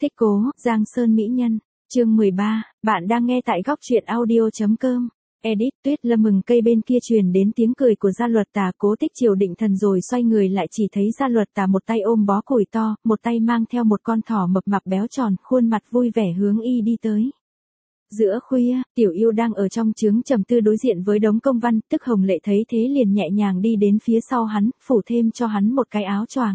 Thích cố, Giang Sơn mỹ nhân. Chương 13, bạn đang nghe tại góc truyện audio.com. Edit, Tuyết Lâm mừng cây bên kia truyền đến tiếng cười của Gia Luật Tà. Cố Tích Triều định thần rồi xoay người lại chỉ thấy Gia Luật Tà một tay ôm bó củi to, một tay mang theo một con thỏ mập mạp béo tròn, khuôn mặt vui vẻ hướng y đi tới. Giữa khuya, Tiểu Yêu đang ở trong trướng trầm tư đối diện với đống công văn, tức Hồng Lệ thấy thế liền nhẹ nhàng đi đến phía sau hắn, phủ thêm cho hắn một cái áo choàng.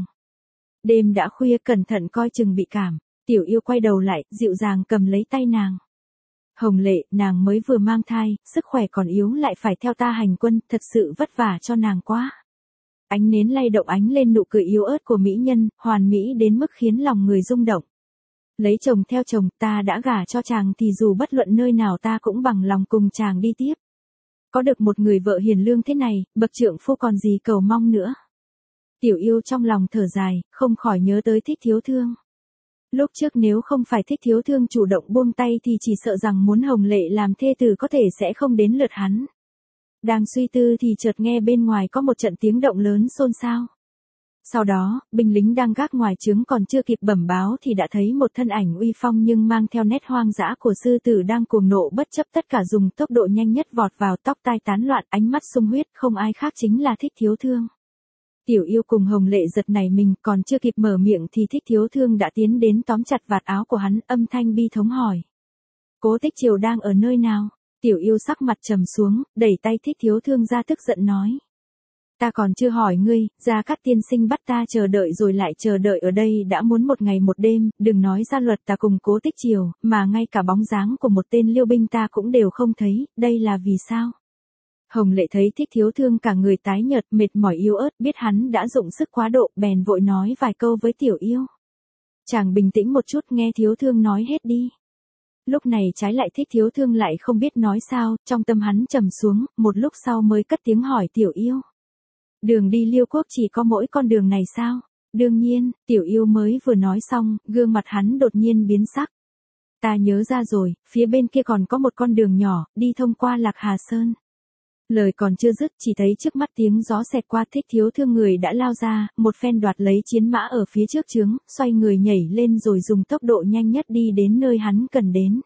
Đêm đã khuya, cẩn thận coi chừng bị cảm. Tiểu Yêu quay đầu lại, dịu dàng cầm lấy tay nàng. Hồng Lệ, nàng mới vừa mang thai, sức khỏe còn yếu lại phải theo ta hành quân, thật sự vất vả cho nàng quá. Ánh nến lay động ánh lên nụ cười yếu ớt của mỹ nhân, hoàn mỹ đến mức khiến lòng người rung động. Lấy chồng theo chồng, ta đã gả cho chàng thì dù bất luận nơi nào ta cũng bằng lòng cùng chàng đi tiếp. Có được một người vợ hiền lương thế này, bậc trượng phu còn gì cầu mong nữa. Tiểu Yêu trong lòng thở dài, không khỏi nhớ tới Thích Thiếu Thương. Lúc trước nếu không phải Thích Thiếu Thương chủ động buông tay thì chỉ sợ rằng muốn Hồng Lệ làm thê tử có thể sẽ không đến lượt hắn. Đang suy tư thì chợt nghe bên ngoài có một trận tiếng động lớn xôn xao. Sau đó, binh lính đang gác ngoài trướng còn chưa kịp bẩm báo thì đã thấy một thân ảnh uy phong nhưng mang theo nét hoang dã của sư tử đang cuồng nộ bất chấp tất cả dùng tốc độ nhanh nhất vọt vào, tóc tai tán loạn, ánh mắt sung huyết, không ai khác chính là Thích Thiếu Thương. Tiểu Yêu cùng Hồng Lệ giật nảy mình, còn chưa kịp mở miệng thì Thích Thiếu Thương đã tiến đến tóm chặt vạt áo của hắn, âm thanh bi thống hỏi. Cố Tích Triều đang ở nơi nào? Tiểu Yêu sắc mặt trầm xuống, đẩy tay Thích Thiếu Thương ra tức giận nói. Ta còn chưa hỏi ngươi, Gia Cát tiên sinh bắt ta chờ đợi rồi lại chờ đợi ở đây đã muốn một ngày một đêm, đừng nói Gia Luật ta cùng Cố Tích Triều, mà ngay cả bóng dáng của một tên liêu binh ta cũng đều không thấy, đây là vì sao? Hồng Lệ thấy Thích Thiếu Thương cả người tái nhợt, mệt mỏi yếu ớt, biết hắn đã dụng sức quá độ, bèn vội nói vài câu với Tiểu Yêu. Chàng bình tĩnh một chút, nghe Thiếu Thương nói hết đi. Lúc này trái lại Thích Thiếu Thương lại không biết nói sao, trong tâm hắn trầm xuống, một lúc sau mới cất tiếng hỏi Tiểu Yêu. Đường đi Liêu quốc chỉ có mỗi con đường này sao? Đương nhiên, Tiểu Yêu mới vừa nói xong, gương mặt hắn đột nhiên biến sắc. Ta nhớ ra rồi, phía bên kia còn có một con đường nhỏ, đi thông qua Lạc Hà Sơn. Lời còn chưa dứt, chỉ thấy trước mắt tiếng gió xẹt qua, Thích Thiếu Thương người đã lao ra, một phen đoạt lấy chiến mã ở phía trước trướng, xoay người nhảy lên rồi dùng tốc độ nhanh nhất đi đến nơi hắn cần đến.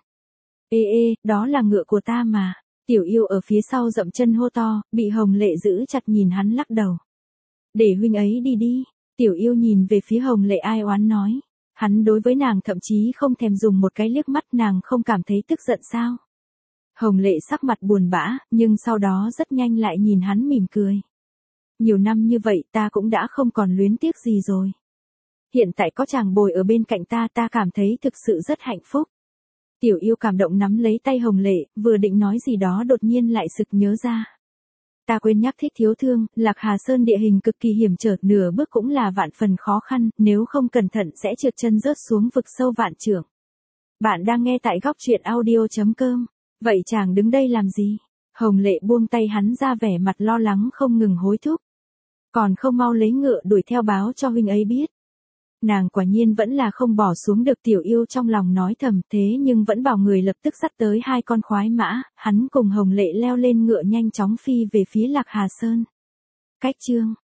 Ê, đó là ngựa của ta mà. Tiểu Yêu ở phía sau dậm chân hô to, bị Hồng Lệ giữ chặt nhìn hắn lắc đầu. Để huynh ấy đi đi. Tiểu Yêu nhìn về phía Hồng Lệ ai oán nói. Hắn đối với nàng thậm chí không thèm dùng một cái liếc mắt, nàng không cảm thấy tức giận sao? Hồng Lệ sắc mặt buồn bã, nhưng sau đó rất nhanh lại nhìn hắn mỉm cười. Nhiều năm như vậy ta cũng đã không còn luyến tiếc gì rồi. Hiện tại có chàng bồi ở bên cạnh ta, ta cảm thấy thực sự rất hạnh phúc. Tiểu Yêu cảm động nắm lấy tay Hồng Lệ, vừa định nói gì đó đột nhiên lại sực nhớ ra. Ta quên nhắc Thích Thiếu Thương, Lạc Hà Sơn địa hình cực kỳ hiểm trở, nửa bước cũng là vạn phần khó khăn, nếu không cẩn thận sẽ trượt chân rớt xuống vực sâu vạn trượng. Bạn đang nghe tại góc truyện audio.com. Vậy chàng đứng đây làm gì? Hồng Lệ buông tay hắn ra, vẻ mặt lo lắng không ngừng hối thúc. Còn không mau lấy ngựa đuổi theo báo cho huynh ấy biết. Nàng quả nhiên vẫn là không bỏ xuống được. Tiểu Yêu trong lòng nói thầm, thế nhưng vẫn bảo người lập tức dắt tới hai con khoái mã, hắn cùng Hồng Lệ leo lên ngựa nhanh chóng phi về phía Lạc Hà Sơn. Cách chương